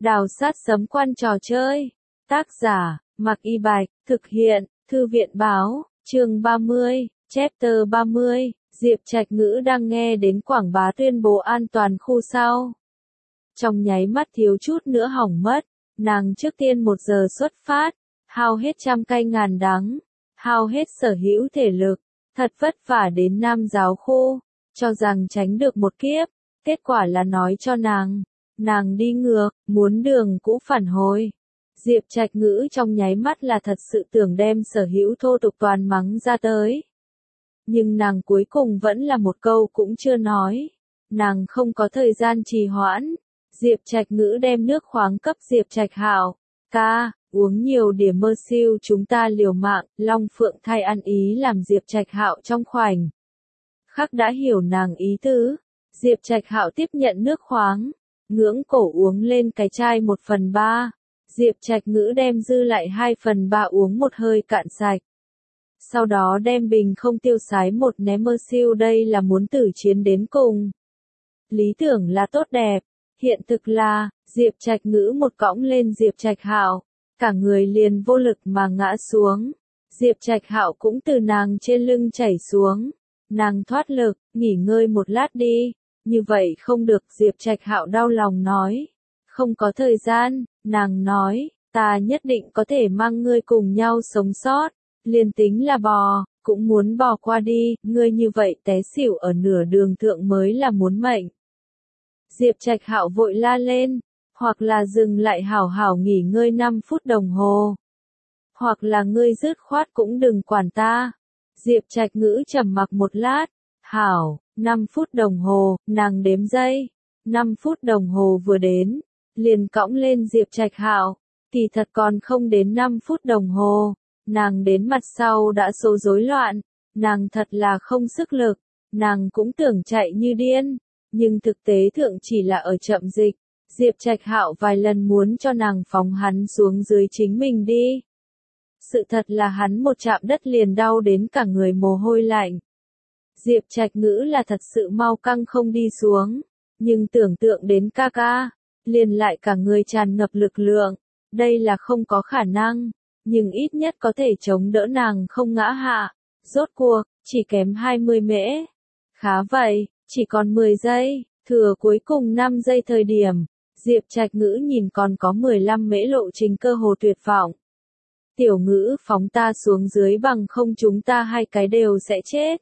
Đào sát sấm quan trò chơi. Tác giả, Mạc Y Bạch, thực hiện, Thư viện báo, chương 30, chapter 30, Diệp Trạch Ngữ đang nghe đến quảng bá tuyên bố an toàn khu sau. Trong nháy mắt thiếu chút nữa hỏng mất, nàng trước tiên 1 giờ xuất phát, hao hết trăm cay ngàn đắng, hao hết sở hữu thể lực, thật vất vả đến Nam giáo khu, cho rằng tránh được một kiếp, kết quả là nói cho nàng đi ngược, muốn đường cũ phản hồi. Diệp Trạch Ngữ trong nháy mắt là thật sự tưởng đem sở hữu thô tục toàn mắng ra tới. Nhưng nàng cuối cùng vẫn là một câu cũng chưa nói. Nàng không có thời gian trì hoãn. Diệp Trạch Ngữ đem nước khoáng cấp Diệp Trạch Hạo. Ca, uống nhiều điểm mơ siêu chúng ta liều mạng, Long Phượng thay ăn ý làm Diệp Trạch Hạo trong khoảnh khắc đã hiểu nàng ý tứ. Diệp Trạch Hạo tiếp nhận nước khoáng, ngưỡng cổ uống lên cái chai 1/3. Diệp Trạch Ngữ đem dư lại 2/3 uống một hơi cạn sạch. Sau đó đem bình không tiêu sái một ném mơ siêu, đây là muốn tử chiến đến cùng. Lý tưởng là tốt đẹp, hiện thực là, Diệp Trạch Ngữ một cõng lên Diệp Trạch Hạo, cả người liền vô lực mà ngã xuống. Diệp Trạch Hạo cũng từ nàng trên lưng chảy xuống. Nàng thoát lực, nghỉ ngơi một lát đi. Như vậy không được, Diệp Trạch Hạo đau lòng nói. Không có thời gian, nàng nói, ta nhất định có thể mang ngươi cùng nhau sống sót. Liền tính là bò, cũng muốn bò qua đi, ngươi như vậy té xỉu ở nửa đường thượng mới là muốn mệnh. Diệp Trạch Hạo vội la lên, hoặc là dừng lại hảo hảo nghỉ ngơi 5 phút đồng hồ. Hoặc là ngươi dứt khoát cũng đừng quản ta. Diệp Trạch Ngữ trầm mặc một lát, hảo, 5 phút đồng hồ, nàng đếm giây. 5 phút đồng hồ vừa đến, liền cõng lên Diệp Trạch Hạo, kỳ thật còn không đến 5 phút đồng hồ. Nàng đến mặt sau đã số rối loạn, nàng thật là không sức lực, nàng cũng tưởng chạy như điên, nhưng thực tế thượng chỉ là ở chậm dịch. Diệp Trạch Hạo vài lần muốn cho nàng phóng hắn xuống dưới chính mình đi. Sự thật là hắn một chạm đất liền đau đến cả người mồ hôi lạnh. Diệp Trạch Ngữ là thật sự mau căng không đi xuống, nhưng tưởng tượng đến ca ca, liền lại cả người tràn ngập lực lượng, đây là không có khả năng. Nhưng ít nhất có thể chống đỡ nàng không ngã hạ. Rốt cuộc, chỉ kém 20 mễ. Khá vậy, chỉ còn 10 giây, thừa cuối cùng 5 giây thời điểm. Diệp Trạch Ngữ nhìn còn có 15 mễ lộ trình cơ hồ tuyệt vọng. Tiểu Ngữ phóng ta xuống dưới bằng không chúng ta hai cái đều sẽ chết.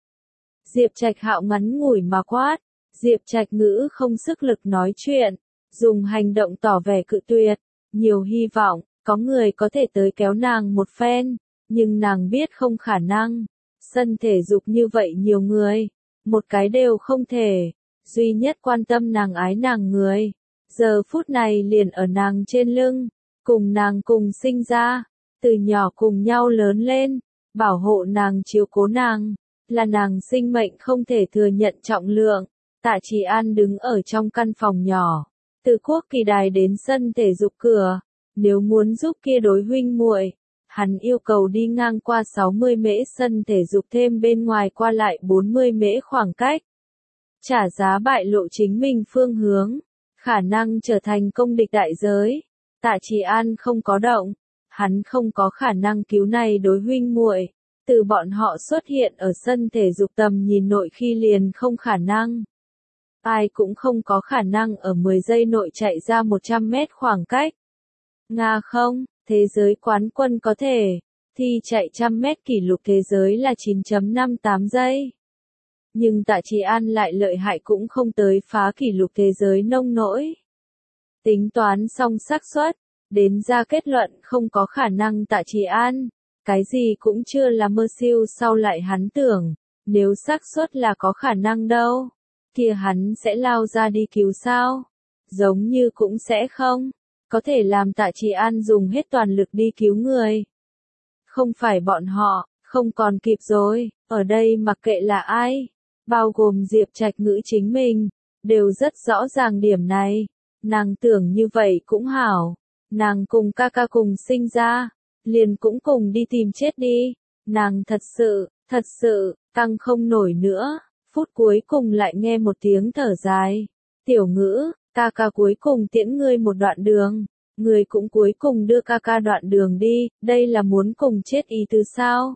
Diệp Trạch Hạo ngắn ngủi mà quát. Diệp Trạch Ngữ không sức lực nói chuyện, dùng hành động tỏ vẻ cự tuyệt. Nhiều hy vọng có người có thể tới kéo nàng một phen, nhưng nàng biết không khả năng. Sân thể dục như vậy nhiều người, một cái đều không thể. Duy nhất quan tâm nàng ái nàng người, giờ phút này liền ở nàng trên lưng, cùng nàng cùng sinh ra, từ nhỏ cùng nhau lớn lên, bảo hộ nàng chiếu cố nàng, là nàng sinh mệnh không thể thừa nhận trọng lượng. Tạ Trì An đứng ở trong căn phòng nhỏ, từ quốc kỳ đài đến sân thể dục cửa. Nếu muốn giúp kia đối huynh muội, hắn yêu cầu đi ngang qua 60 mễ sân thể dục thêm bên ngoài qua lại 40 mễ khoảng cách. Trả giá bại lộ chính mình phương hướng, khả năng trở thành công địch đại giới. Tạ Trì An không có động, hắn không có khả năng cứu này đối huynh muội. Từ bọn họ xuất hiện ở sân thể dục tầm nhìn nội khi liền không khả năng. Ai cũng không có khả năng ở 10 giây nội chạy ra 100 mét khoảng cách. Nga không, thế giới quán quân có thể, thi chạy 100 mét kỷ lục thế giới là 9.58 giây. Nhưng Tạ Trì An lại lợi hại cũng không tới phá kỷ lục thế giới nông nỗi. Tính toán xong xác suất, đến ra kết luận không có khả năng. Tạ Trì An, cái gì cũng chưa là mơ siêu, sau lại hắn tưởng, nếu xác suất là có khả năng đâu, kia hắn sẽ lao ra đi cứu sao? Giống như cũng sẽ không. Có thể làm Tạ Trì An dùng hết toàn lực đi cứu người. Không phải bọn họ, không còn kịp rồi, ở đây mặc kệ là ai, bao gồm Diệp Trạch Ngữ chính mình, đều rất rõ ràng điểm này. Nàng tưởng như vậy cũng hảo, nàng cùng ca ca cùng sinh ra, liền cũng cùng đi tìm chết đi. Nàng thật sự, căng không nổi nữa, phút cuối cùng lại nghe một tiếng thở dài. Tiểu Ngữ, ca ca cuối cùng tiễn ngươi một đoạn đường, ngươi cũng cuối cùng đưa ca ca đoạn đường đi, đây là muốn cùng chết ý tứ sao?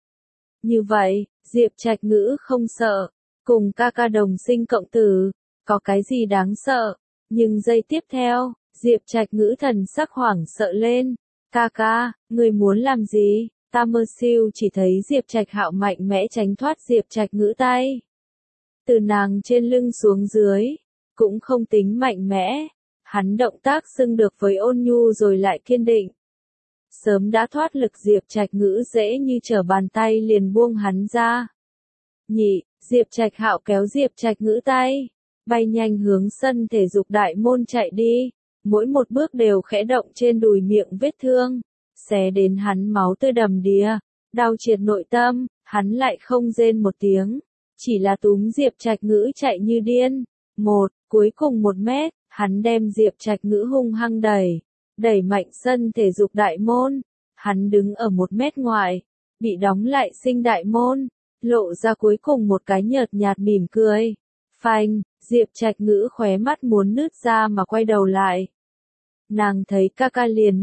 Như vậy, Diệp Trạch Ngữ không sợ, cùng ca ca đồng sinh cộng tử, có cái gì đáng sợ, nhưng giây tiếp theo, Diệp Trạch Ngữ thần sắc hoảng sợ lên, ca ca, ngươi muốn làm gì? Ta mơ siêu chỉ thấy Diệp Trạch Hạo mạnh mẽ tránh thoát Diệp Trạch Ngữ tay. Từ nàng trên lưng xuống dưới, cũng không tính mạnh mẽ, hắn động tác xưng được với ôn nhu rồi lại kiên định. Sớm đã thoát lực Diệp Trạch Ngữ dễ như trở bàn tay liền buông hắn ra. Nhị, Diệp Trạch Hạo kéo Diệp Trạch Ngữ tay, bay nhanh hướng sân thể dục đại môn chạy đi, mỗi một bước đều khẽ động trên đùi miệng vết thương, xé đến hắn máu tươi đầm đìa, đau triệt nội tâm, hắn lại không rên một tiếng, chỉ là túm Diệp Trạch Ngữ chạy như điên. Cuối cùng 1 mét, hắn đem Diệp Trạch Ngữ hung hăng đẩy mạnh sân thể dục đại môn, hắn đứng ở 1 mét ngoài, bị đóng lại sinh đại môn, lộ ra cuối cùng một cái nhợt nhạt mỉm cười. Phanh, Diệp Trạch Ngữ khóe mắt muốn nứt ra mà quay đầu lại. Nàng thấy ca ca liền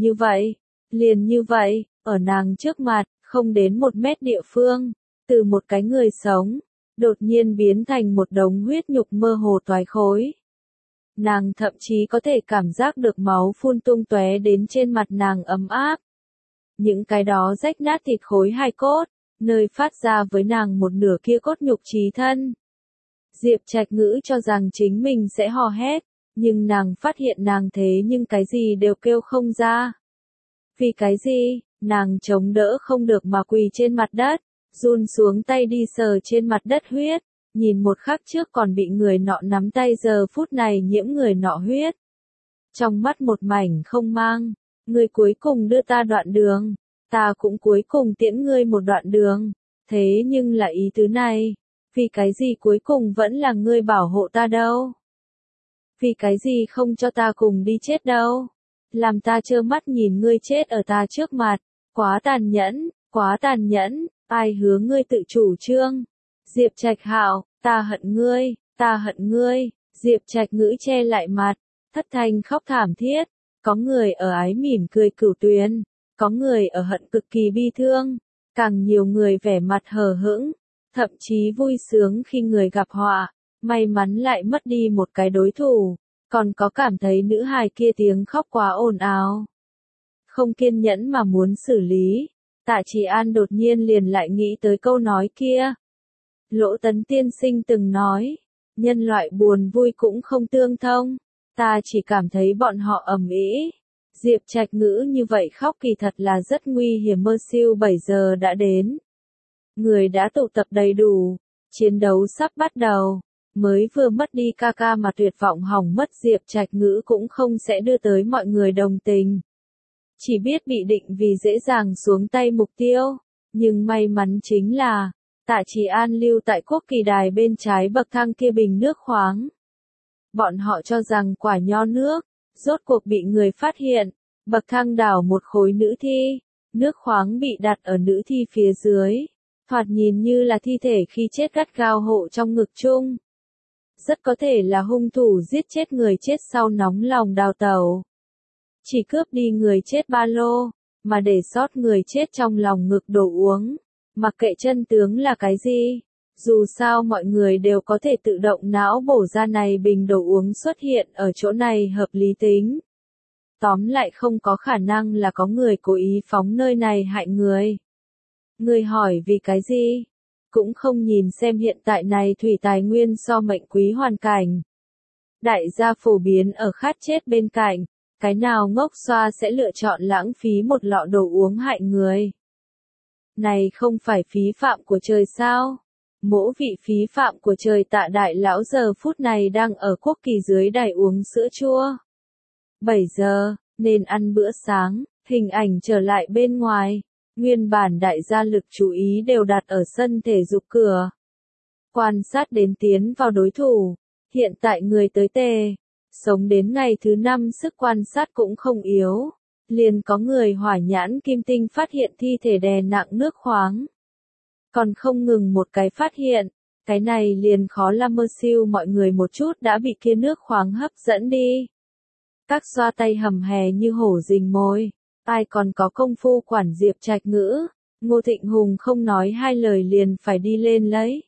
như vậy, ở nàng trước mặt, không đến 1 mét địa phương, từ một cái người sống, đột nhiên biến thành một đống huyết nhục mơ hồ toái khối. Nàng thậm chí có thể cảm giác được máu phun tung tóe đến trên mặt nàng ấm áp. Những cái đó rách nát thịt khối hài cốt, nơi phát ra với nàng một nửa kia cốt nhục chí thân. Diệp Trạch Ngữ cho rằng chính mình sẽ hò hét, nhưng nàng phát hiện nàng thế nhưng cái gì đều kêu không ra. Vì cái gì, nàng chống đỡ không được mà quỳ trên mặt đất, run xuống tay đi sờ trên mặt đất huyết, nhìn một khắc trước còn bị người nọ nắm tay giờ phút này nhiễm người nọ huyết. Trong mắt một mảnh không mang, ngươi cuối cùng đưa ta đoạn đường, ta cũng cuối cùng tiễn ngươi một đoạn đường, thế nhưng là ý tứ này, vì cái gì cuối cùng vẫn là ngươi bảo hộ ta đâu? Vì cái gì không cho ta cùng đi chết đâu? Làm ta trơ mắt nhìn ngươi chết ở ta trước mặt, quá tàn nhẫn, ai hứa ngươi tự chủ trương? Diệp Trạch Hạo, ta hận ngươi, Diệp Trạch Ngữ che lại mặt, thất thanh khóc thảm thiết, có người ở ái mỉm cười cửu tuyền, có người ở hận cực kỳ bi thương, càng nhiều người vẻ mặt hờ hững, thậm chí vui sướng khi người gặp họa, may mắn lại mất đi một cái đối thủ, còn có cảm thấy nữ hài kia tiếng khóc quá ồn ào. Không kiên nhẫn mà muốn xử lý, Tạ Chỉ An đột nhiên liền lại nghĩ tới câu nói kia. Lỗ Tấn tiên sinh từng nói, nhân loại buồn vui cũng không tương thông, ta chỉ cảm thấy bọn họ ầm ĩ. Diệp Trạch Ngữ như vậy khóc kỳ thật là rất nguy hiểm. Mơ siêu 7 giờ đã đến. Người đã tụ tập đầy đủ, chiến đấu sắp bắt đầu, mới vừa mất đi ca ca mà tuyệt vọng hỏng mất Diệp Trạch Ngữ cũng không sẽ đưa tới mọi người đồng tình. Chỉ biết bị định vì dễ dàng xuống tay mục tiêu, nhưng may mắn chính là, Tạ Chỉ An lưu tại quốc kỳ đài bên trái bậc thang kia bình nước khoáng. Bọn họ cho rằng quả nho nước, rốt cuộc bị người phát hiện, bậc thang đảo một khối nữ thi, nước khoáng bị đặt ở nữ thi phía dưới, thoạt nhìn như là thi thể khi chết gắt gao hộ trong ngực chung. Rất có thể là hung thủ giết chết người chết sau nóng lòng đào tẩu. Chỉ cướp đi người chết ba lô, mà để sót người chết trong lòng ngực đồ uống. Mặc kệ chân tướng là cái gì, dù sao mọi người đều có thể tự động não bổ ra này bình đồ uống xuất hiện ở chỗ này hợp lý tính. Tóm lại không có khả năng là có người cố ý phóng nơi này hại người. Người hỏi vì cái gì? Cũng không nhìn xem hiện tại này thủy tài nguyên so mệnh quý hoàn cảnh. Đại gia phổ biến ở khát chết bên cạnh, cái nào ngốc xoa sẽ lựa chọn lãng phí một lọ đồ uống hại người. Này không phải phí phạm của trời sao? Mỗ vị phí phạm của trời Tạ đại lão giờ phút này đang ở quốc kỳ dưới đài uống sữa chua. 7 giờ, nên ăn bữa sáng, hình ảnh trở lại bên ngoài. Nguyên bản đại gia lực chú ý đều đặt ở sân thể dục cửa. Quan sát đến tiến vào đối thủ, hiện tại người tới tề. Sống đến ngày thứ 5 sức quan sát cũng không yếu. Liền có người hỏa nhãn kim tinh phát hiện thi thể đè nặng nước khoáng. Còn không ngừng một cái phát hiện, Cái này liền khó là mơ siêu mọi người một chút đã bị kia nước khoáng hấp dẫn đi. Các xoa tay hầm hè như hổ rình mồi, ai còn có công phu quản Diệp Trạch Ngữ, Ngô Thịnh Hùng không nói hai lời liền phải đi lên lấy.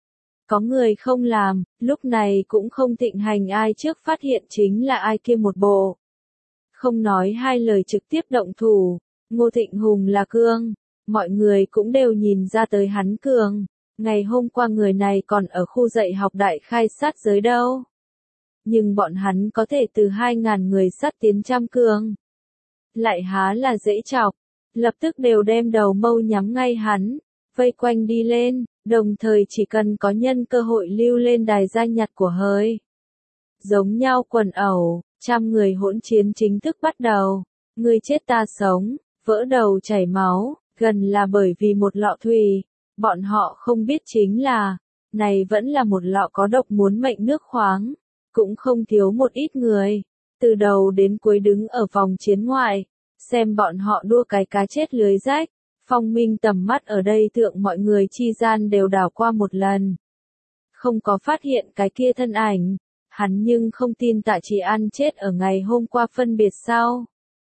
Có người không làm, lúc này cũng không thịnh hành ai trước phát hiện chính là ai kia một bộ. Không nói hai lời trực tiếp động thủ, Ngô Thịnh Hùng là cương, mọi người cũng đều nhìn ra tới hắn cường. Ngày hôm qua người này còn ở khu dạy học đại khai sát giới đâu. Nhưng bọn hắn có thể từ 2.000 người sát tiến trăm cường. Lại há là dễ chọc, lập tức đều đem đầu mâu nhắm ngay hắn, vây quanh đi lên, đồng thời chỉ cần có nhân cơ hội lưu lên đài gia nhặt của hơi. Giống nhau quần ẩu, trăm người hỗn chiến chính thức bắt đầu, người chết ta sống, vỡ đầu chảy máu, gần là bởi vì một lọ thủy. Bọn họ không biết chính là, này vẫn là một lọ có độc muốn mệnh nước khoáng, cũng không thiếu một ít người, từ đầu đến cuối đứng ở vòng chiến ngoại, xem bọn họ đua cái cá chết lưới rách. Phong Minh tầm mắt ở đây thượng mọi người chi gian đều đảo qua một lần. Không có phát hiện cái kia thân ảnh, hắn nhưng không tin Tạ Chỉ An chết ở ngày hôm qua phân biệt sau.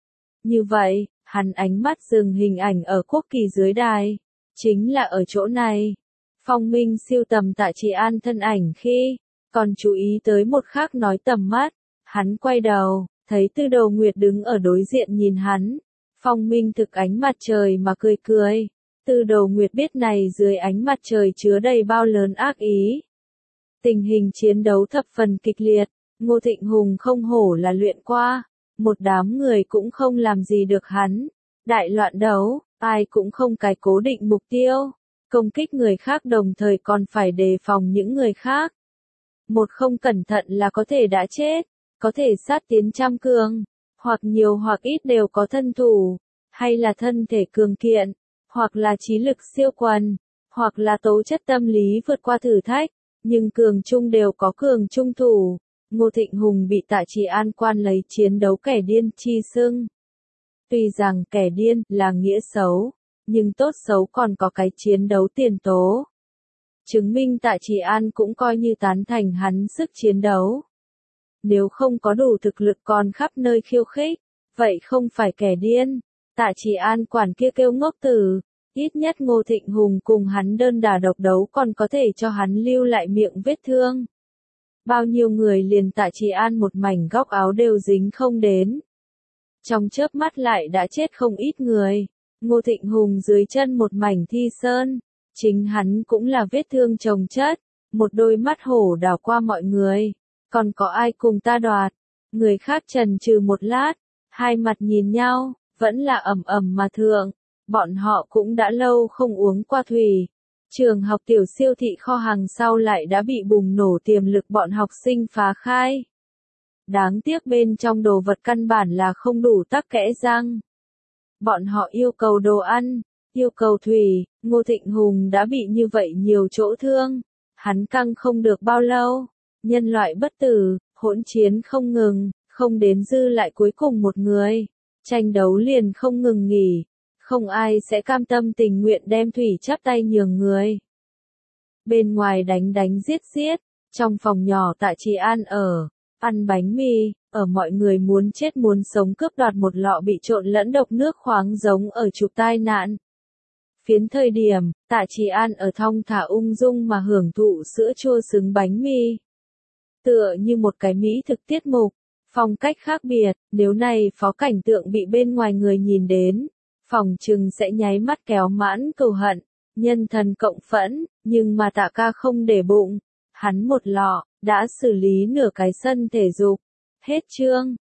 Như vậy, hắn ánh mắt dừng hình ảnh ở quốc kỳ dưới đài. Chính là ở chỗ này. Phong Minh siêu tầm Tạ Chỉ An thân ảnh khi, còn chú ý tới một khác nói tầm mắt. Hắn quay đầu, thấy Tư Đầu Nguyệt đứng ở đối diện nhìn hắn. Phong Minh thực ánh mặt trời mà cười cười. Tư Đầu Nguyệt biết này dưới ánh mặt trời chứa đầy bao lớn ác ý. Tình hình chiến đấu thập phần kịch liệt, Ngô Thịnh Hùng không hổ là luyện qua. Một đám người cũng không làm gì được hắn. Đại loạn đấu. Ai cũng không cái cố định mục tiêu, công kích người khác đồng thời còn phải đề phòng những người khác. Một không cẩn thận là có thể đã chết, có thể sát tiến trăm cường, hoặc nhiều hoặc ít đều có thân thủ, hay là thân thể cường kiện, hoặc là trí lực siêu quần, hoặc là tố chất tâm lý vượt qua thử thách, nhưng cường trung đều có cường trung thủ. Ngô Thịnh Hùng bị Tạ Chỉ An quan lấy chiến đấu kẻ điên chi xưng. Tuy rằng kẻ điên là nghĩa xấu, nhưng tốt xấu còn có cái chiến đấu tiền tố. Chứng minh Tạ Chỉ An cũng coi như tán thành hắn sức chiến đấu. Nếu không có đủ thực lực còn khắp nơi khiêu khích, vậy không phải kẻ điên. Tạ Chỉ An quản kia kêu ngốc tử, ít nhất Ngô Thịnh Hùng cùng hắn đơn đả độc đấu còn có thể cho hắn lưu lại miệng vết thương. Bao nhiêu người liền Tạ Chỉ An một mảnh góc áo đều dính không đến. Trong chớp mắt lại đã chết không ít người. Ngô Thịnh Hùng dưới chân một mảnh thi sơn. Chính hắn cũng là vết thương chồng chất. Một đôi mắt hổ đảo qua mọi người. Còn có ai cùng ta đoạt? Người khác chần chừ một lát. Hai mặt nhìn nhau, vẫn là ầm ầm mà thượng. Bọn họ cũng đã lâu không uống qua thủy. Trường học tiểu siêu thị kho hàng sau lại đã bị bùng nổ tiềm lực bọn học sinh phá khai. Đáng tiếc bên trong đồ vật căn bản là không đủ tắc kẽ răng. Bọn họ yêu cầu đồ ăn, yêu cầu thủy, Ngô Thịnh Hùng đã bị như vậy nhiều chỗ thương. Hắn căng không được bao lâu. Nhân loại bất tử, hỗn chiến không ngừng, không đến dư lại cuối cùng một người. Tranh đấu liền không ngừng nghỉ. Không ai sẽ cam tâm tình nguyện đem thủy chắp tay nhường người. Bên ngoài đánh đánh giết giết, trong phòng nhỏ Tạ Chỉ An ở. Ăn bánh mì, ở mọi người muốn chết muốn sống cướp đoạt một lọ bị trộn lẫn độc nước khoáng giống ở chụp tai nạn. Phiến thời điểm, Tạ Chỉ An ở thong thả ung dung mà hưởng thụ sữa chua xứng bánh mì. Tựa như một cái mỹ thực tiết mục, phong cách khác biệt, nếu này phó cảnh tượng bị bên ngoài người nhìn đến, phòng trừng sẽ nháy mắt kéo mãn cừu hận, nhân thần cộng phẫn, nhưng mà Tạ ca không để bụng. Hắn một lọ, đã xử lý nửa cái sân thể dục. Hết chương.